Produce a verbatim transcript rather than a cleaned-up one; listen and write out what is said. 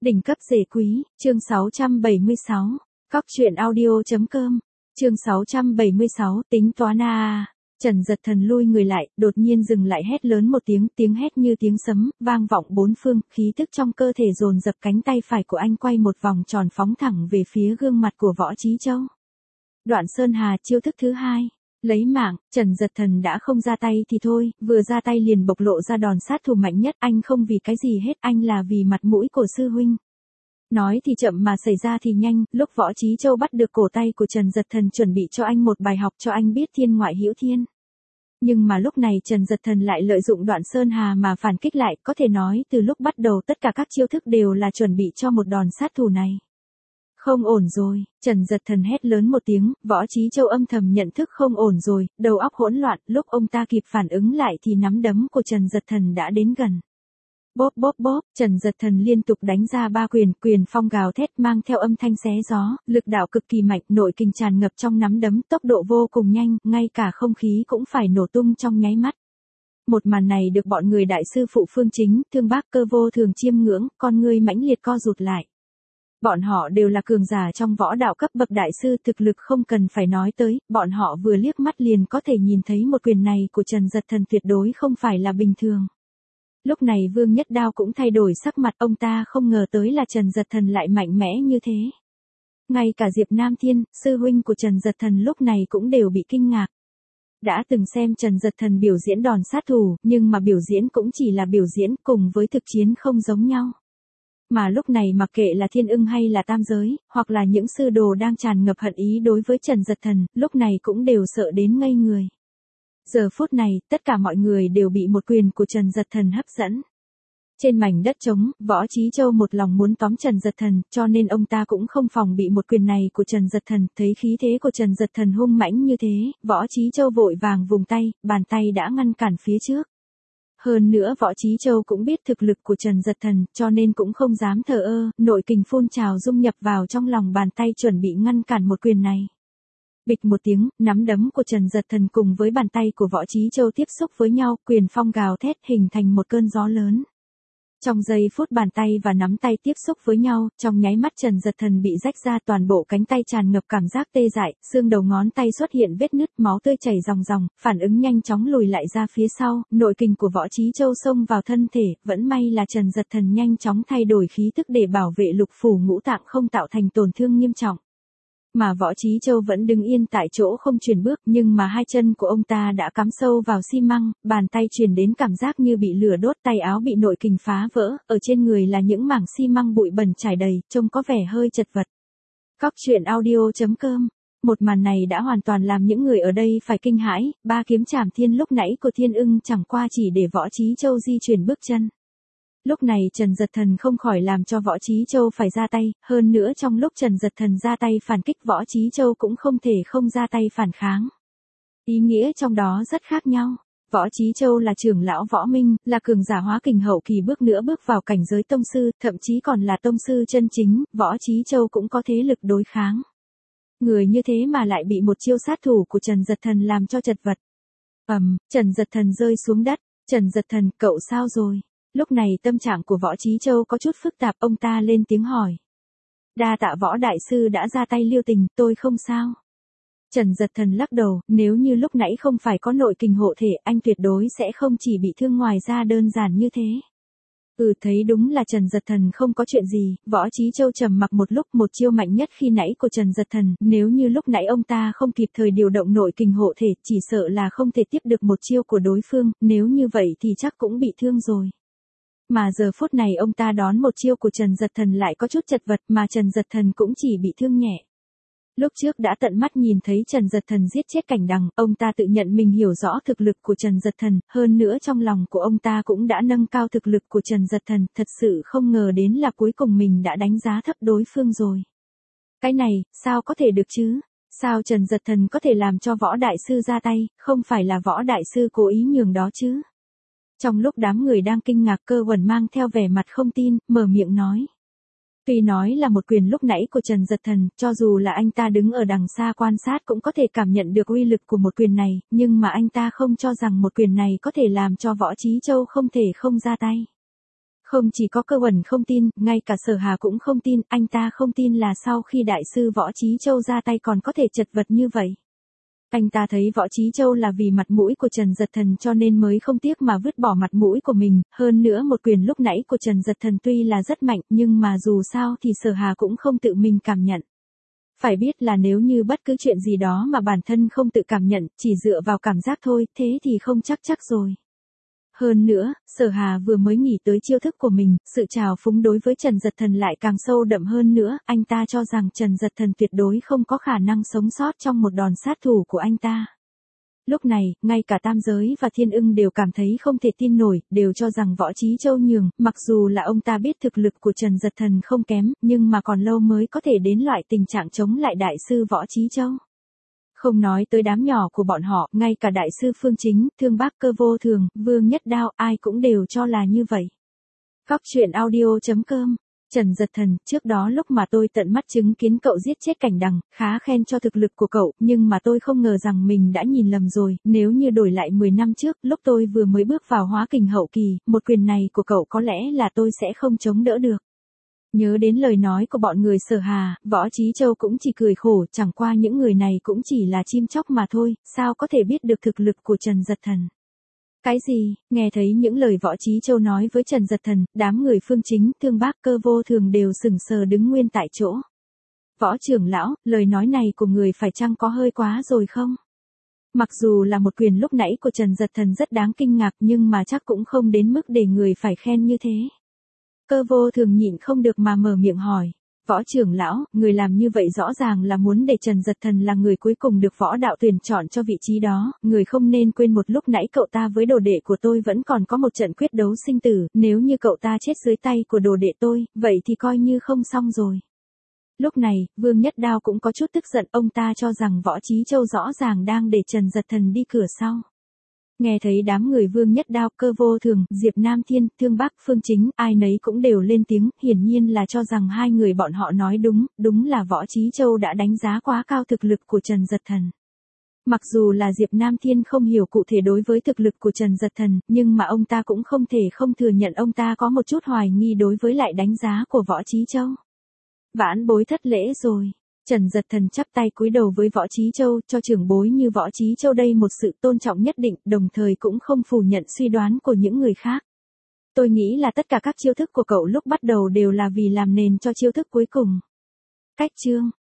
Đỉnh cấp rể quý, chương sáu trăm bảy mươi sáu, cóc truyện audio.com, chương sáu trăm bảy mươi sáu, tính toán a. Trần Dật Thần lui người lại, đột nhiên dừng lại hét lớn một tiếng, tiếng hét như tiếng sấm, vang vọng bốn phương, khí tức trong cơ thể dồn dập, cánh tay phải của anh quay một vòng tròn phóng thẳng về phía gương mặt của Võ Chí Châu. Đoạn Sơn Hà chiêu thức thứ hai. Lấy mạng, Trần Dật Thần đã không ra tay thì thôi, vừa ra tay liền bộc lộ ra đòn sát thủ mạnh nhất, anh không vì cái gì hết, anh là vì mặt mũi của sư huynh. Nói thì chậm mà xảy ra thì nhanh, lúc Võ Chí Châu bắt được cổ tay của Trần Dật Thần chuẩn bị cho anh một bài học cho anh biết thiên ngoại hữu thiên. Nhưng mà lúc này Trần Dật Thần lại lợi dụng Đoạn Sơn Hà mà phản kích lại, có thể nói từ lúc bắt đầu tất cả các chiêu thức đều là chuẩn bị cho một đòn sát thủ này. Không ổn rồi, Trần Dật Thần hét lớn một tiếng, Võ Chí Châu âm thầm nhận thức không ổn rồi, đầu óc hỗn loạn, lúc ông ta kịp phản ứng lại thì nắm đấm của Trần Dật Thần đã đến gần. Bóp bóp bóp, Trần Dật Thần liên tục đánh ra ba quyền, quyền phong gào thét mang theo âm thanh xé gió, lực đạo cực kỳ mạnh, nội kình tràn ngập trong nắm đấm, tốc độ vô cùng nhanh, ngay cả không khí cũng phải nổ tung trong nháy mắt. Một màn này được bọn người đại sư phụ Phương Chính, Thương Bác Cơ vô thường chiêm ngưỡng, con ngươi mãnh liệt co rụt lại. Bọn họ đều là cường giả trong võ đạo cấp bậc đại sư, thực lực không cần phải nói tới, bọn họ vừa liếc mắt liền có thể nhìn thấy một quyền này của Trần Dật Thần tuyệt đối không phải là bình thường. Lúc này Vương Nhất Đao cũng thay đổi sắc mặt, ông ta không ngờ tới là Trần Dật Thần lại mạnh mẽ như thế. Ngay cả Diệp Nam Thiên, sư huynh của Trần Dật Thần lúc này cũng đều bị kinh ngạc. Đã từng xem Trần Dật Thần biểu diễn đòn sát thủ, nhưng mà biểu diễn cũng chỉ là biểu diễn, cùng với thực chiến không giống nhau. Mà lúc này mặc kệ là thiên ưng hay là tam giới, hoặc là những sư đồ đang tràn ngập hận ý đối với Trần Dật Thần, lúc này cũng đều sợ đến ngây người. Giờ phút này, tất cả mọi người đều bị một quyền của Trần Dật Thần hấp dẫn. Trên mảnh đất trống, Võ Chí Châu một lòng muốn tóm Trần Dật Thần, cho nên ông ta cũng không phòng bị một quyền này của Trần Dật Thần, thấy khí thế của Trần Dật Thần hung mãnh như thế, Võ Chí Châu vội vàng vùng tay, bàn tay đã ngăn cản phía trước. Hơn nữa Võ Chí Châu cũng biết thực lực của Trần Dật Thần, cho nên cũng không dám thờ ơ, nội kình phun trào dung nhập vào trong lòng bàn tay chuẩn bị ngăn cản một quyền này. Bịch một tiếng, nắm đấm của Trần Dật Thần cùng với bàn tay của Võ Chí Châu tiếp xúc với nhau, quyền phong gào thét hình thành một cơn gió lớn. Trong giây phút bàn tay và nắm tay tiếp xúc với nhau, trong nháy mắt Trần Dật Thần bị rách ra, toàn bộ cánh tay tràn ngập cảm giác tê dại, xương đầu ngón tay xuất hiện vết nứt, máu tươi chảy ròng ròng, phản ứng nhanh chóng lùi lại ra phía sau, nội kình của Võ Chí Châu xông vào thân thể, vẫn may là Trần Dật Thần nhanh chóng thay đổi khí tức để bảo vệ lục phủ ngũ tạng không tạo thành tổn thương nghiêm trọng. Mà Võ Chí Châu vẫn đứng yên tại chỗ không chuyển bước, nhưng mà hai chân của ông ta đã cắm sâu vào xi măng, bàn tay truyền đến cảm giác như bị lửa đốt, tay áo bị nội kình phá vỡ, ở trên người là những mảng xi măng bụi bẩn trải đầy, trông có vẻ hơi chật vật. Cóc truyện audio.com. Một màn này đã hoàn toàn làm những người ở đây phải kinh hãi, ba kiếm trảm thiên lúc nãy của Thiên Ưng chẳng qua chỉ để Võ Chí Châu di chuyển bước chân. Lúc này Trần Dật Thần không khỏi làm cho Võ Chí Châu phải ra tay, hơn nữa trong lúc Trần Dật Thần ra tay phản kích Võ Chí Châu cũng không thể không ra tay phản kháng. Ý nghĩa trong đó rất khác nhau. Võ Chí Châu là trưởng lão võ minh, là cường giả hóa kình hậu kỳ, bước nữa bước vào cảnh giới tông sư, thậm chí còn là tông sư chân chính, Võ Chí Châu cũng có thế lực đối kháng. Người như thế mà lại bị một chiêu sát thủ của Trần Dật Thần làm cho chật vật. Ầm, um, Trần Dật Thần rơi xuống đất, Trần Dật Thần, cậu sao rồi? Lúc này tâm trạng của Võ Chí Châu có chút phức tạp, ông ta lên tiếng hỏi. Đa tạ Võ Đại Sư đã ra tay lưu tình, tôi không sao. Trần Dật Thần lắc đầu, nếu như lúc nãy không phải có nội kình hộ thể, anh tuyệt đối sẽ không chỉ bị thương ngoài ra đơn giản như thế. Ừ, thấy đúng là Trần Dật Thần không có chuyện gì. Võ Chí Châu trầm mặc một lúc, một chiêu mạnh nhất khi nãy của Trần Dật Thần, nếu như lúc nãy ông ta không kịp thời điều động nội kình hộ thể, chỉ sợ là không thể tiếp được một chiêu của đối phương, nếu như vậy thì chắc cũng bị thương rồi. Mà giờ phút này ông ta đón một chiêu của Trần Dật Thần lại có chút chật vật, mà Trần Dật Thần cũng chỉ bị thương nhẹ. Lúc trước đã tận mắt nhìn thấy Trần Dật Thần giết chết Cảnh Đằng, ông ta tự nhận mình hiểu rõ thực lực của Trần Dật Thần, hơn nữa trong lòng của ông ta cũng đã nâng cao thực lực của Trần Dật Thần, thật sự không ngờ đến là cuối cùng mình đã đánh giá thấp đối phương rồi. Cái này, sao có thể được chứ? Sao Trần Dật Thần có thể làm cho Võ Đại Sư ra tay, không phải là Võ Đại Sư cố ý nhường đó chứ? Trong lúc đám người đang kinh ngạc, Cơ Uẩn mang theo vẻ mặt không tin, mở miệng nói. Tuy nói là một quyền lúc nãy của Trần Dật Thần, cho dù là anh ta đứng ở đằng xa quan sát cũng có thể cảm nhận được uy lực của một quyền này, nhưng mà anh ta không cho rằng một quyền này có thể làm cho Võ Chí Châu không thể không ra tay. Không chỉ có Cơ Uẩn không tin, ngay cả Sở Hà cũng không tin, anh ta không tin là sau khi đại sư Võ Chí Châu ra tay còn có thể chật vật như vậy. Anh ta thấy Võ Chí Châu là vì mặt mũi của Trần Dật Thần cho nên mới không tiếc mà vứt bỏ mặt mũi của mình, hơn nữa một quyền lúc nãy của Trần Dật Thần tuy là rất mạnh nhưng mà dù sao thì Sở Hà cũng không tự mình cảm nhận. Phải biết là nếu như bất cứ chuyện gì đó mà bản thân không tự cảm nhận, chỉ dựa vào cảm giác thôi, thế thì không chắc chắc rồi. Hơn nữa, Sở Hà vừa mới nghĩ tới chiêu thức của mình, sự trào phúng đối với Trần Dật Thần lại càng sâu đậm hơn nữa, anh ta cho rằng Trần Dật Thần tuyệt đối không có khả năng sống sót trong một đòn sát thủ của anh ta. Lúc này, ngay cả Tam Giới và Thiên Ưng đều cảm thấy không thể tin nổi, đều cho rằng Võ Chí Châu nhường, mặc dù là ông ta biết thực lực của Trần Dật Thần không kém, nhưng mà còn lâu mới có thể đến loại tình trạng chống lại đại sư Võ Chí Châu. Không nói tới đám nhỏ của bọn họ, ngay cả đại sư Phương Chính, Thương Bác Cơ Vô Thường, Vương Nhất Đao, ai cũng đều cho là như vậy. Góc truyện audio chấm com. Trần Dật Thần, trước đó lúc mà tôi tận mắt chứng kiến cậu giết chết Cảnh Đằng, khá khen cho thực lực của cậu, nhưng mà tôi không ngờ rằng mình đã nhìn lầm rồi, nếu như đổi lại mười năm trước, lúc tôi vừa mới bước vào hóa kình hậu kỳ, một quyền này của cậu có lẽ là tôi sẽ không chống đỡ được. Nhớ đến lời nói của bọn người Sở Hà, Võ Chí Châu cũng chỉ cười khổ, chẳng qua những người này cũng chỉ là chim chóc mà thôi, sao có thể biết được thực lực của Trần Dật Thần. Cái gì, nghe thấy những lời Võ Chí Châu nói với Trần Dật Thần, đám người Phương Chính, Thương Bác Cơ Vô Thường đều sững sờ đứng nguyên tại chỗ. Võ trưởng lão, lời nói này của người phải chăng có hơi quá rồi không? Mặc dù là một quyền lúc nãy của Trần Dật Thần rất đáng kinh ngạc nhưng mà chắc cũng không đến mức để người phải khen như thế. Cơ Vô Thường nhịn không được mà mở miệng hỏi. Võ trưởng lão, người làm như vậy rõ ràng là muốn để Trần Dật Thần là người cuối cùng được võ đạo tuyển chọn cho vị trí đó, người không nên quên một lúc nãy cậu ta với đồ đệ của tôi vẫn còn có một trận quyết đấu sinh tử, nếu như cậu ta chết dưới tay của đồ đệ tôi, vậy thì coi như không xong rồi. Lúc này, Vương Nhất Đao cũng có chút tức giận, ông ta cho rằng Võ Chí Châu rõ ràng đang để Trần Dật Thần đi cửa sau. Nghe thấy đám người Vương Nhất Đao, Cơ Vô Thường, Diệp Nam Thiên, Thương Bác, Phương Chính, ai nấy cũng đều lên tiếng, hiển nhiên là cho rằng hai người bọn họ nói đúng, đúng là Võ Chí Châu đã đánh giá quá cao thực lực của Trần Dật Thần. Mặc dù là Diệp Nam Thiên không hiểu cụ thể đối với thực lực của Trần Dật Thần, nhưng mà ông ta cũng không thể không thừa nhận ông ta có một chút hoài nghi đối với lại đánh giá của Võ Chí Châu. Vãn bối thất lễ rồi. Trần Dật Thần chắp tay cúi đầu với Võ Chí Châu, cho trưởng bối như Võ Chí Châu đây một sự tôn trọng nhất định, đồng thời cũng không phủ nhận suy đoán của những người khác. Tôi nghĩ là tất cả các chiêu thức của cậu lúc bắt đầu đều là vì làm nền cho chiêu thức cuối cùng. Cách chương